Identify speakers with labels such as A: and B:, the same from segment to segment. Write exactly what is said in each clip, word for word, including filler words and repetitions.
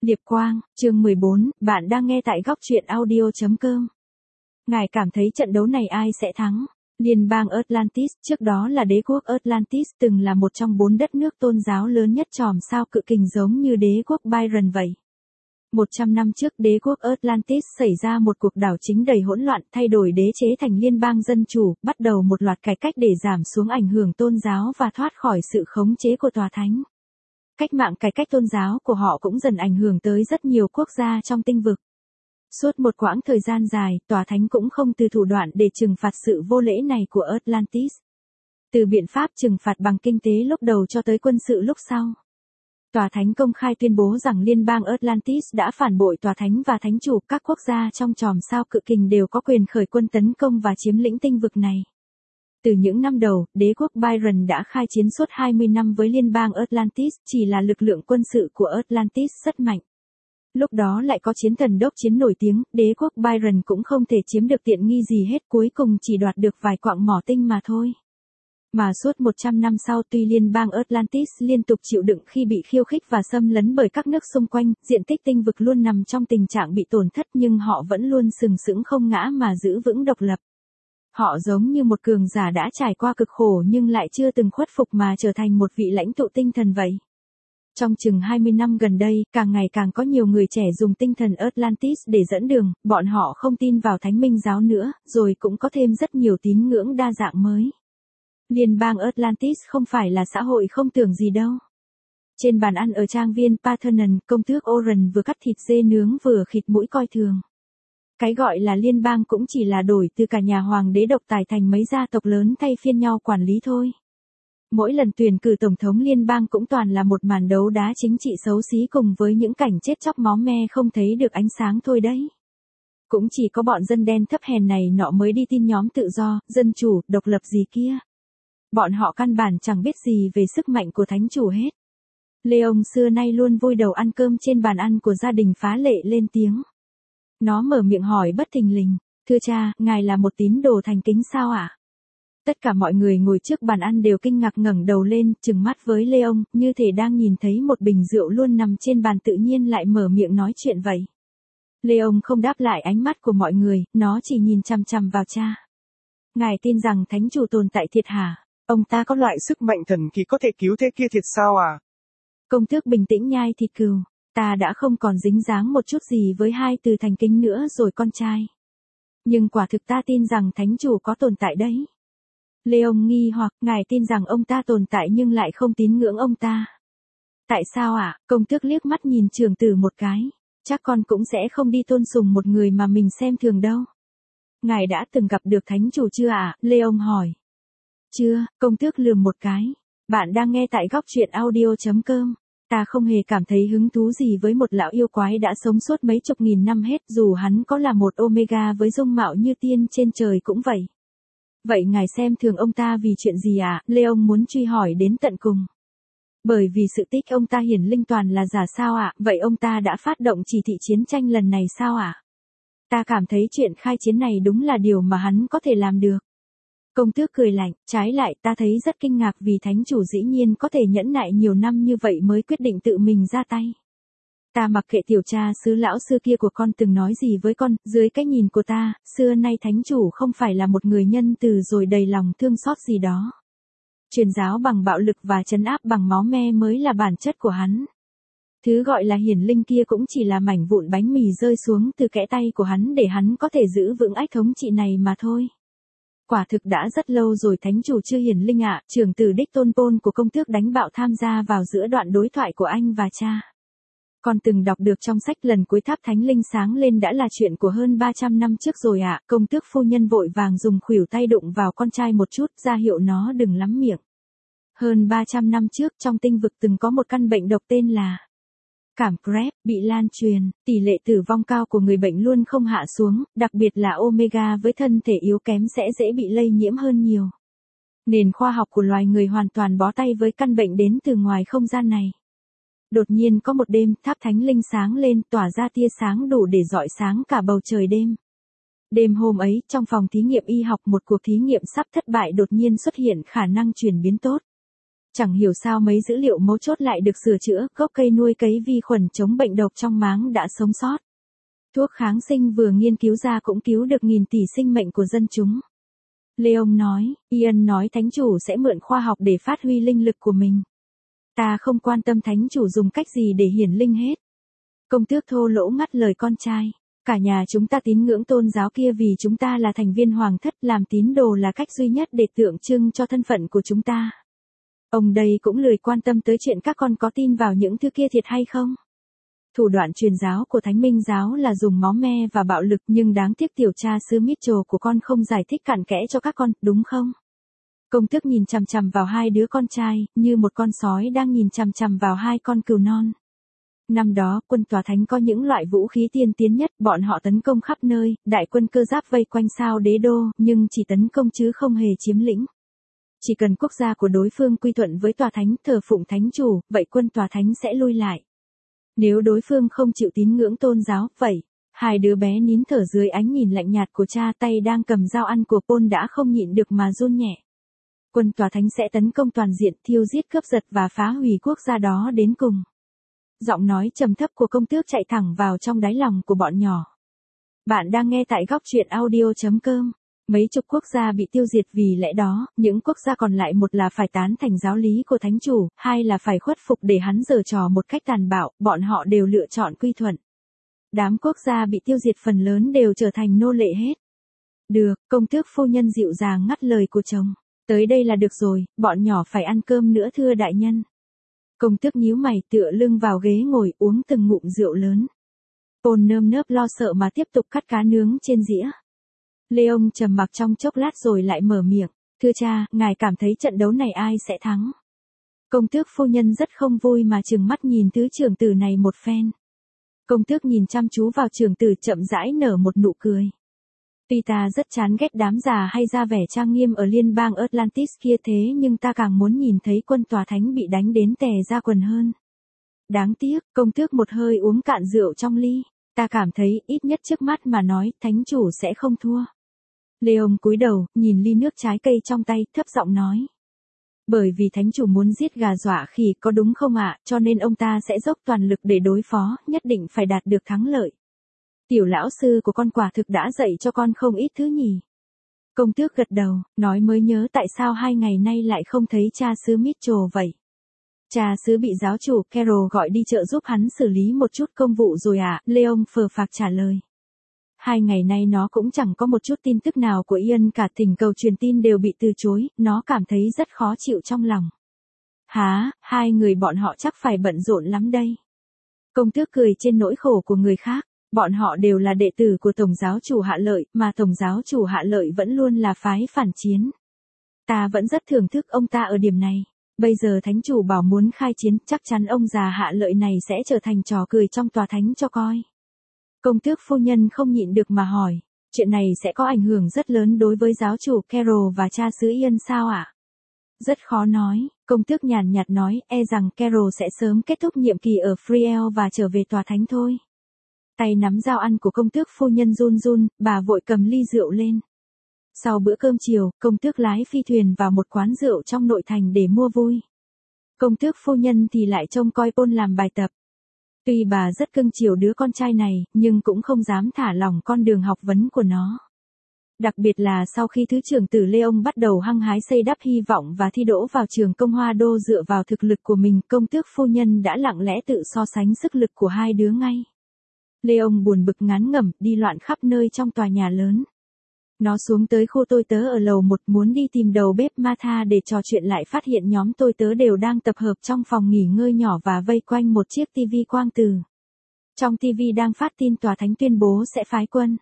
A: Điệp Quang, chương mười bốn, bạn đang nghe tại góc truyện audio chấm com. Ngài cảm thấy trận đấu này ai sẽ thắng? Liên bang Atlantis, trước đó là đế quốc Atlantis, từng là một trong bốn đất nước tôn giáo lớn nhất chòm sao cự kình giống như đế quốc Byron vậy. một trăm năm trước đế quốc Atlantis xảy ra một cuộc đảo chính đầy hỗn loạn, thay đổi đế chế thành liên bang dân chủ, bắt đầu một loạt cải cách để giảm xuống ảnh hưởng tôn giáo và thoát khỏi sự khống chế của tòa thánh. Cách mạng cải cách tôn giáo của họ cũng dần ảnh hưởng tới rất nhiều quốc gia trong tinh vực. Suốt một quãng thời gian dài, tòa thánh cũng không từ thủ đoạn để trừng phạt sự vô lễ này của Atlantis. Từ biện pháp trừng phạt bằng kinh tế lúc đầu cho tới quân sự lúc sau. Tòa thánh công khai tuyên bố rằng liên bang Atlantis đã phản bội tòa thánh và thánh chủ, các quốc gia trong chòm sao cự kình đều có quyền khởi quân tấn công và chiếm lĩnh tinh vực này. Từ những năm đầu, đế quốc Byron đã khai chiến suốt hai mươi năm với liên bang Atlantis, chỉ là lực lượng quân sự của Atlantis rất mạnh. Lúc đó lại có chiến thần đốc chiến nổi tiếng, đế quốc Byron cũng không thể chiếm được tiện nghi gì hết, cuối cùng chỉ đoạt được vài quặng mỏ tinh mà thôi. Mà suốt một trăm năm sau, tuy liên bang Atlantis liên tục chịu đựng khi bị khiêu khích và xâm lấn bởi các nước xung quanh, diện tích tinh vực luôn nằm trong tình trạng bị tổn thất, nhưng họ vẫn luôn sừng sững không ngã mà giữ vững độc lập. Họ giống như một cường giả đã trải qua cực khổ nhưng lại chưa từng khuất phục mà trở thành một vị lãnh tụ tinh thần vậy. Trong chừng hai mươi năm gần đây, càng ngày càng có nhiều người trẻ dùng tinh thần Atlantis để dẫn đường, bọn họ không tin vào thánh minh giáo nữa, rồi cũng có thêm rất nhiều tín ngưỡng đa dạng mới. Liên bang Atlantis không phải là xã hội không tưởng gì đâu. Trên bàn ăn ở trang viên Parthenon, công tước Oren vừa cắt thịt dê nướng vừa khịt mũi coi thường. Cái gọi là liên bang cũng chỉ là đổi từ cả nhà hoàng đế độc tài thành mấy gia tộc lớn thay phiên nhau quản lý thôi. Mỗi lần tuyển cử tổng thống liên bang cũng toàn là một màn đấu đá chính trị xấu xí cùng với những cảnh chết chóc máu me không thấy được ánh sáng thôi đấy. Cũng chỉ có bọn dân đen thấp hèn này nọ mới đi tin nhóm tự do, dân chủ, độc lập gì kia. Bọn họ căn bản chẳng biết gì về sức mạnh của thánh chủ hết. Leon xưa nay luôn vui đầu ăn cơm trên bàn ăn của gia đình phá lệ lên tiếng. Nó mở miệng hỏi bất thình lình, thưa cha, ngài là một tín đồ thành kính sao ạ? À? Tất cả mọi người ngồi trước bàn ăn đều kinh ngạc ngẩng đầu lên, trừng mắt với Leon, như thể đang nhìn thấy một bình rượu luôn nằm trên bàn tự nhiên lại mở miệng nói chuyện vậy. Leon không đáp lại ánh mắt của mọi người, nó chỉ nhìn chằm chằm vào cha. Ngài tin rằng thánh chủ tồn tại thiệt hả?
B: Ông ta có loại sức mạnh thần kỳ có thể cứu thế kia thiệt sao à?
A: Công tước bình tĩnh nhai thịt cừu. Ta đã không còn dính dáng một chút gì với hai từ thành kính nữa rồi con trai. Nhưng quả thực ta tin rằng thánh chủ có tồn tại đấy. Leon nghi hoặc, ngài tin rằng ông ta tồn tại nhưng lại không tín ngưỡng ông ta. Tại sao ạ? À? Công tước liếc mắt nhìn trưởng tử một cái. Chắc con cũng sẽ không đi tôn sùng một người mà mình xem thường đâu. Ngài đã từng gặp được thánh chủ chưa ạ? À? Leon hỏi. Chưa, công tước lườm một cái. Bạn đang nghe tại góc truyện audio chấm com. Ta không hề cảm thấy hứng thú gì với một lão yêu quái đã sống suốt mấy chục nghìn năm hết, dù hắn có là một Omega với dung mạo như tiên trên trời cũng vậy. Vậy ngài xem thường ông ta vì chuyện gì ạ? À? Leon muốn truy hỏi đến tận cùng. Bởi vì sự tích ông ta hiển linh toàn là giả sao ạ? À? Vậy ông ta đã phát động chỉ thị chiến tranh lần này sao ạ? À? Ta cảm thấy chuyện khai chiến này đúng là điều mà hắn có thể làm được. Công tước cười lạnh, trái lại ta thấy rất kinh ngạc vì thánh chủ dĩ nhiên có thể nhẫn nại nhiều năm như vậy mới quyết định tự mình ra tay. Ta mặc kệ tiểu cha xứ lão xưa kia của con từng nói gì với con, dưới cái nhìn của ta, xưa nay thánh chủ không phải là một người nhân từ rồi đầy lòng thương xót gì đó. Truyền giáo bằng bạo lực và trấn áp bằng máu me mới là bản chất của hắn. Thứ gọi là hiển linh kia cũng chỉ là mảnh vụn bánh mì rơi xuống từ kẽ tay của hắn để hắn có thể giữ vững ách thống trị này mà thôi. Quả thực đã rất lâu rồi thánh chủ chưa hiển linh ạ, à, trưởng tử đích tôn Pôn của công tước đánh bạo tham gia vào giữa đoạn đối thoại của anh và cha. Con từng đọc được trong sách lần cuối tháp thánh linh sáng lên đã là chuyện của hơn ba trăm năm trước rồi ạ, à. Công tước phu nhân vội vàng dùng khuỷu tay đụng vào con trai một chút ra hiệu nó đừng lắm miệng. Hơn ba trăm năm trước trong tinh vực từng có một căn bệnh độc tên là cảm Krebs, bị lan truyền, tỷ lệ tử vong cao của người bệnh luôn không hạ xuống, đặc biệt là Omega với thân thể yếu kém sẽ dễ bị lây nhiễm hơn nhiều. Nền khoa học của loài người hoàn toàn bó tay với căn bệnh đến từ ngoài không gian này. Đột nhiên có một đêm, tháp thánh linh sáng lên, tỏa ra tia sáng đủ để rọi sáng cả bầu trời đêm. Đêm hôm ấy, trong phòng thí nghiệm y học một cuộc thí nghiệm sắp thất bại đột nhiên xuất hiện khả năng chuyển biến tốt. Chẳng hiểu sao mấy dữ liệu mấu chốt lại được sửa chữa, gốc cây nuôi cấy vi khuẩn chống bệnh độc trong máng đã sống sót. Thuốc kháng sinh vừa nghiên cứu ra cũng cứu được nghìn tỷ sinh mệnh của dân chúng. Leon nói, Ian nói thánh chủ sẽ mượn khoa học để phát huy linh lực của mình. Ta không quan tâm thánh chủ dùng cách gì để hiển linh hết. Công tước thô lỗ ngắt lời con trai. Cả nhà chúng ta tín ngưỡng tôn giáo kia vì chúng ta là thành viên hoàng thất, làm tín đồ là cách duy nhất để tượng trưng cho thân phận của chúng ta. Ông đây cũng lười quan tâm tới chuyện các con có tin vào những thứ kia thiệt hay không. Thủ đoạn truyền giáo của Thánh Minh giáo là dùng máu me và bạo lực, nhưng đáng tiếc tiểu cha xứ Mitchell của con không giải thích cặn kẽ cho các con, đúng không? Công tước nhìn chằm chằm vào hai đứa con trai, như một con sói đang nhìn chằm chằm vào hai con cừu non. Năm đó, quân tòa thánh có những loại vũ khí tiên tiến nhất, bọn họ tấn công khắp nơi, đại quân cơ giáp vây quanh sao đế đô, nhưng chỉ tấn công chứ không hề chiếm lĩnh. Chỉ cần quốc gia của đối phương quy thuận với tòa thánh, thờ phụng thánh chủ, vậy quân tòa thánh sẽ lui lại. Nếu đối phương không chịu tín ngưỡng tôn giáo, vậy, hai đứa bé nín thở dưới ánh nhìn lạnh nhạt của cha, tay đang cầm dao ăn của Paul đã không nhịn được mà run nhẹ. Quân tòa thánh sẽ tấn công toàn diện, thiêu giết cướp giật và phá hủy quốc gia đó đến cùng. Giọng nói trầm thấp của công tước chạy thẳng vào trong đáy lòng của bọn nhỏ. Bạn đang nghe tại góc truyện audio chấm com. Mấy chục quốc gia bị tiêu diệt vì lẽ đó, những quốc gia còn lại một là phải tán thành giáo lý của thánh chủ, hai là phải khuất phục để hắn giở trò một cách tàn bạo, bọn họ đều lựa chọn quy thuận. Đám quốc gia bị tiêu diệt phần lớn đều trở thành nô lệ hết. Được, công tước phu nhân dịu dàng ngắt lời của chồng. Tới đây là được rồi, bọn nhỏ phải ăn cơm nữa thưa đại nhân. Công tước nhíu mày tựa lưng vào ghế ngồi uống từng ngụm rượu lớn. Paul nơm nớp lo sợ mà tiếp tục cắt cá nướng trên dĩa. Leon trầm mặc trong chốc lát rồi lại mở miệng. Thưa cha, ngài cảm thấy trận đấu này ai sẽ thắng? Công tước phu nhân rất không vui mà trừng mắt nhìn thứ trưởng tử này một phen. Công tước nhìn chăm chú vào trưởng tử chậm rãi nở một nụ cười. Tuy ta rất chán ghét đám già hay ra vẻ trang nghiêm ở liên bang Atlantis kia thế nhưng ta càng muốn nhìn thấy quân tòa thánh bị đánh đến tè ra quần hơn. Đáng tiếc, công tước một hơi uống cạn rượu trong ly. Ta cảm thấy, ít nhất trước mắt mà nói, thánh chủ sẽ không thua. Leon cúi đầu, nhìn ly nước trái cây trong tay, thấp giọng nói. Bởi vì thánh chủ muốn giết gà dọa khỉ có đúng không ạ, cho nên ông ta sẽ dốc toàn lực để đối phó, nhất định phải đạt được thắng lợi. Tiểu lão sư của con quả thực đã dạy cho con không ít thứ nhỉ. Công tước gật đầu, nói mới nhớ tại sao hai ngày nay lại không thấy cha xứ Mitchell vậy. Cha xứ bị giáo chủ Carol gọi đi chợ giúp hắn xử lý một chút công vụ rồi ạ, à? Leon phờ phạc trả lời. Hai ngày nay nó cũng chẳng có một chút tin tức nào của Ian cả, thỉnh cầu truyền tin đều bị từ chối, nó cảm thấy rất khó chịu trong lòng. Hả, hai người bọn họ chắc phải bận rộn lắm đây. Công tước cười trên nỗi khổ của người khác, bọn họ đều là đệ tử của Tổng giáo chủ Hạ Lợi, mà Tổng giáo chủ Hạ Lợi vẫn luôn là phái phản chiến. Ta vẫn rất thưởng thức ông ta ở điểm này. Bây giờ thánh chủ bảo muốn khai chiến, chắc chắn ông già Hạ Lợi này sẽ trở thành trò cười trong tòa thánh cho coi. Công tước phu nhân không nhịn được mà hỏi, chuyện này sẽ có ảnh hưởng rất lớn đối với giáo chủ Carol và cha xứ Ian sao ạ? À? Rất khó nói, công tước nhàn nhạt nói, e rằng Carol sẽ sớm kết thúc nhiệm kỳ ở Friel và trở về tòa thánh thôi. Tay nắm dao ăn của công tước phu nhân run run, bà vội cầm ly rượu lên. Sau bữa cơm chiều, công tước lái phi thuyền vào một quán rượu trong nội thành để mua vui. Công tước phu nhân thì lại trông coi Paul làm bài tập. Tuy bà rất cưng chiều đứa con trai này, nhưng cũng không dám thả lỏng con đường học vấn của nó. Đặc biệt là sau khi thứ trưởng tử Leon bắt đầu hăng hái xây đắp hy vọng và thi đỗ vào trường công Hoa Đô dựa vào thực lực của mình, công tước phu nhân đã lặng lẽ tự so sánh sức lực của hai đứa ngay. Leon buồn bực ngán ngẩm, đi loạn khắp nơi trong tòa nhà lớn. Nó xuống tới khu tôi tớ ở lầu một muốn đi tìm đầu bếp Martha để trò chuyện lại phát hiện nhóm tôi tớ đều đang tập hợp trong phòng nghỉ ngơi nhỏ và vây quanh một chiếc tivi quang từ. Trong tivi đang phát tin tòa thánh tuyên bố sẽ phái quân.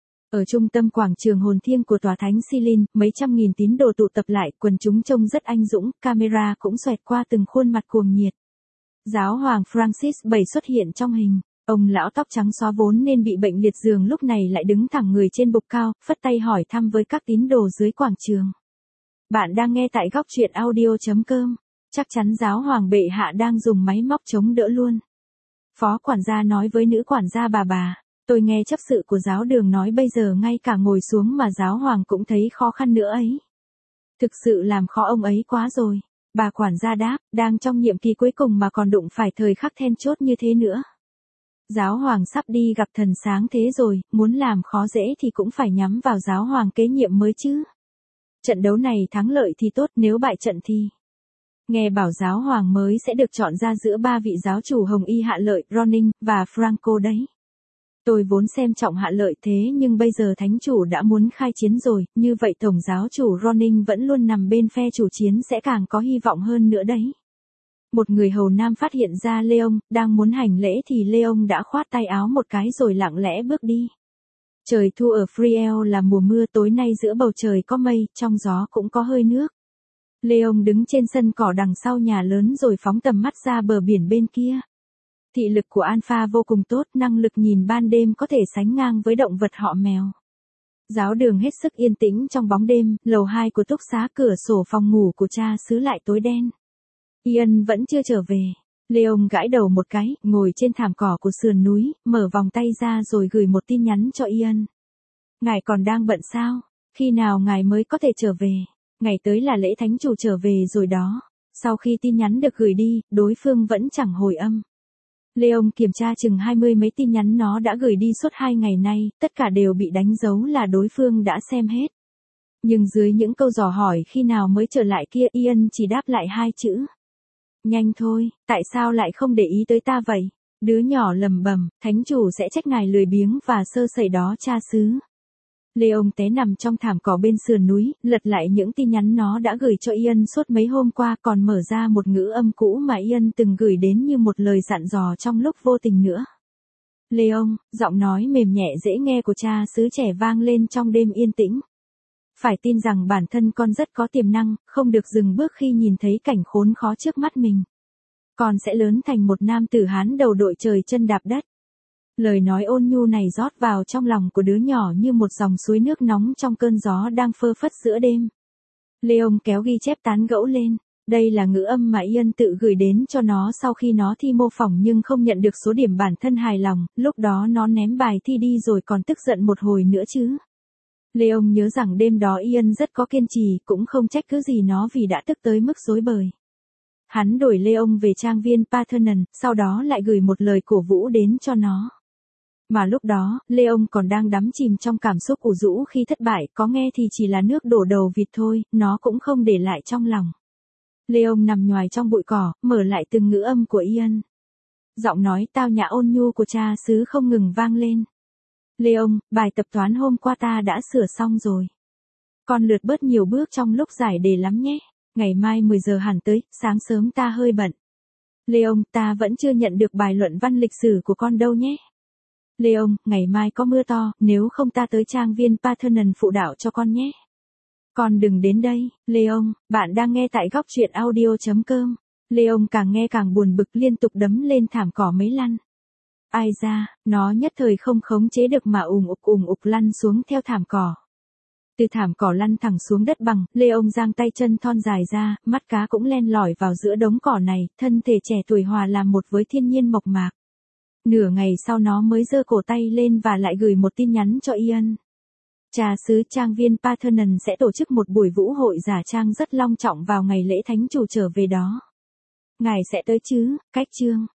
A: Ở trung tâm quảng trường hồn thiêng của tòa thánh Silin, mấy trăm nghìn tín đồ tụ tập lại, quần chúng trông rất anh dũng, camera cũng xoẹt qua từng khuôn mặt cuồng nhiệt. Giáo hoàng Francis bảy xuất hiện trong hình. Ông lão tóc trắng xóa vốn nên bị bệnh liệt giường lúc này lại đứng thẳng người trên bục cao, phất tay hỏi thăm với các tín đồ dưới quảng trường. Bạn đang nghe tại góc truyện audio chấm com. Chắc chắn giáo hoàng bệ hạ đang dùng máy móc chống đỡ luôn. Phó quản gia nói với nữ quản gia bà bà, tôi nghe chấp sự của giáo đường nói bây giờ ngay cả ngồi xuống mà giáo hoàng cũng thấy khó khăn nữa ấy. Thực sự làm khó ông ấy quá rồi. Bà quản gia đáp, đang trong nhiệm kỳ cuối cùng mà còn đụng phải thời khắc then chốt như thế nữa. Giáo hoàng sắp đi gặp thần sáng thế rồi, muốn làm khó dễ thì cũng phải nhắm vào giáo hoàng kế nhiệm mới chứ. Trận đấu này thắng lợi thì tốt, nếu bại trận thì... Nghe bảo giáo hoàng mới sẽ được chọn ra giữa ba vị giáo chủ Hồng Y Hạ Lợi, Ronin, và Franco đấy. Tôi vốn xem trọng Hạ Lợi thế nhưng bây giờ thánh chủ đã muốn khai chiến rồi, như vậy tổng giáo chủ Ronin vẫn luôn nằm bên phe chủ chiến sẽ càng có hy vọng hơn nữa đấy. Một người hầu nam phát hiện ra Leon, đang muốn hành lễ thì Leon đã khoát tay áo một cái rồi lặng lẽ bước đi. Trời thu ở Friel là mùa mưa, tối nay giữa bầu trời có mây, trong gió cũng có hơi nước. Leon đứng trên sân cỏ đằng sau nhà lớn rồi phóng tầm mắt ra bờ biển bên kia. Thị lực của Alpha vô cùng tốt, năng lực nhìn ban đêm có thể sánh ngang với động vật họ mèo. Giáo đường hết sức yên tĩnh trong bóng đêm, lầu hai của túc xá, cửa sổ phòng ngủ của cha xứ lại tối đen. Ian vẫn chưa trở về. Leon gãi đầu một cái, ngồi trên thảm cỏ của sườn núi, mở vòng tay ra rồi gửi một tin nhắn cho Ian. Ngài còn đang bận sao? Khi nào ngài mới có thể trở về? Ngày tới là lễ thánh chủ trở về rồi đó. Sau khi tin nhắn được gửi đi, đối phương vẫn chẳng hồi âm. Leon kiểm tra chừng hai mươi mấy tin nhắn nó đã gửi đi suốt hai ngày nay, tất cả đều bị đánh dấu là đối phương đã xem hết. Nhưng dưới những câu dò hỏi khi nào mới trở lại kia, Ian chỉ đáp lại hai chữ. Nhanh thôi, tại sao lại không để ý tới ta vậy? Đứa nhỏ lầm bầm, thánh chủ sẽ trách ngài lười biếng và sơ sẩy đó cha xứ. Leon té nằm trong thảm cỏ bên sườn núi, lật lại những tin nhắn nó đã gửi cho Ian suốt mấy hôm qua, còn mở ra một ngữ âm cũ mà Ian từng gửi đến như một lời dặn dò trong lúc vô tình nữa. Leon, giọng nói mềm nhẹ dễ nghe của cha xứ trẻ vang lên trong đêm yên tĩnh. Phải tin rằng bản thân con rất có tiềm năng, không được dừng bước khi nhìn thấy cảnh khốn khó trước mắt mình. Con sẽ lớn thành một nam tử Hán đầu đội trời chân đạp đất. Lời nói ôn nhu này rót vào trong lòng của đứa nhỏ như một dòng suối nước nóng trong cơn gió đang phơ phất giữa đêm. Leon kéo ghi chép tán gẫu lên. Đây là ngữ âm mà Ian tự gửi đến cho nó sau khi nó thi mô phỏng nhưng không nhận được số điểm bản thân hài lòng, lúc đó nó ném bài thi đi rồi còn tức giận một hồi nữa chứ. Leon nhớ rằng đêm đó Ian rất có kiên trì, cũng không trách cứ gì nó vì đã tức tới mức rối bời. Hắn đổi Leon về trang viên Parthenon, sau đó lại gửi một lời cổ vũ đến cho nó. Mà lúc đó, Leon còn đang đắm chìm trong cảm xúc ủ rũ khi thất bại, có nghe thì chỉ là nước đổ đầu vịt thôi, nó cũng không để lại trong lòng. Leon nằm nhoài trong bụi cỏ, mở lại từng ngữ âm của Ian. Giọng nói tao nhã ôn nhu của cha xứ không ngừng vang lên. Leon, bài tập toán hôm qua ta đã sửa xong rồi. Con lượt bớt nhiều bước trong lúc giải đề lắm nhé. Ngày mai mười giờ hẳn tới, sáng sớm ta hơi bận. Leon, ta vẫn chưa nhận được bài luận văn lịch sử của con đâu nhé. Leon, ngày mai có mưa to, nếu không ta tới trang viên Parthenon phụ đạo cho con nhé. Con đừng đến đây, Leon, bạn đang nghe tại góc truyện audio chấm com. Leon càng nghe càng buồn bực, liên tục đấm lên thảm cỏ mấy lăn. Ai ra, nó nhất thời không khống chế được mà ùm ục ùm ục lăn xuống theo thảm cỏ. Từ thảm cỏ lăn thẳng xuống đất bằng, Leon giang tay chân thon dài ra, mắt cá cũng len lỏi vào giữa đống cỏ này, thân thể trẻ tuổi hòa làm một với thiên nhiên mộc mạc. Nửa ngày sau nó mới giơ cổ tay lên và lại gửi một tin nhắn cho Ian. Cha xứ trang viên Parthenon sẽ tổ chức một buổi vũ hội giả trang rất long trọng vào ngày lễ thánh chủ trở về đó. Ngài sẽ tới chứ, cách chương.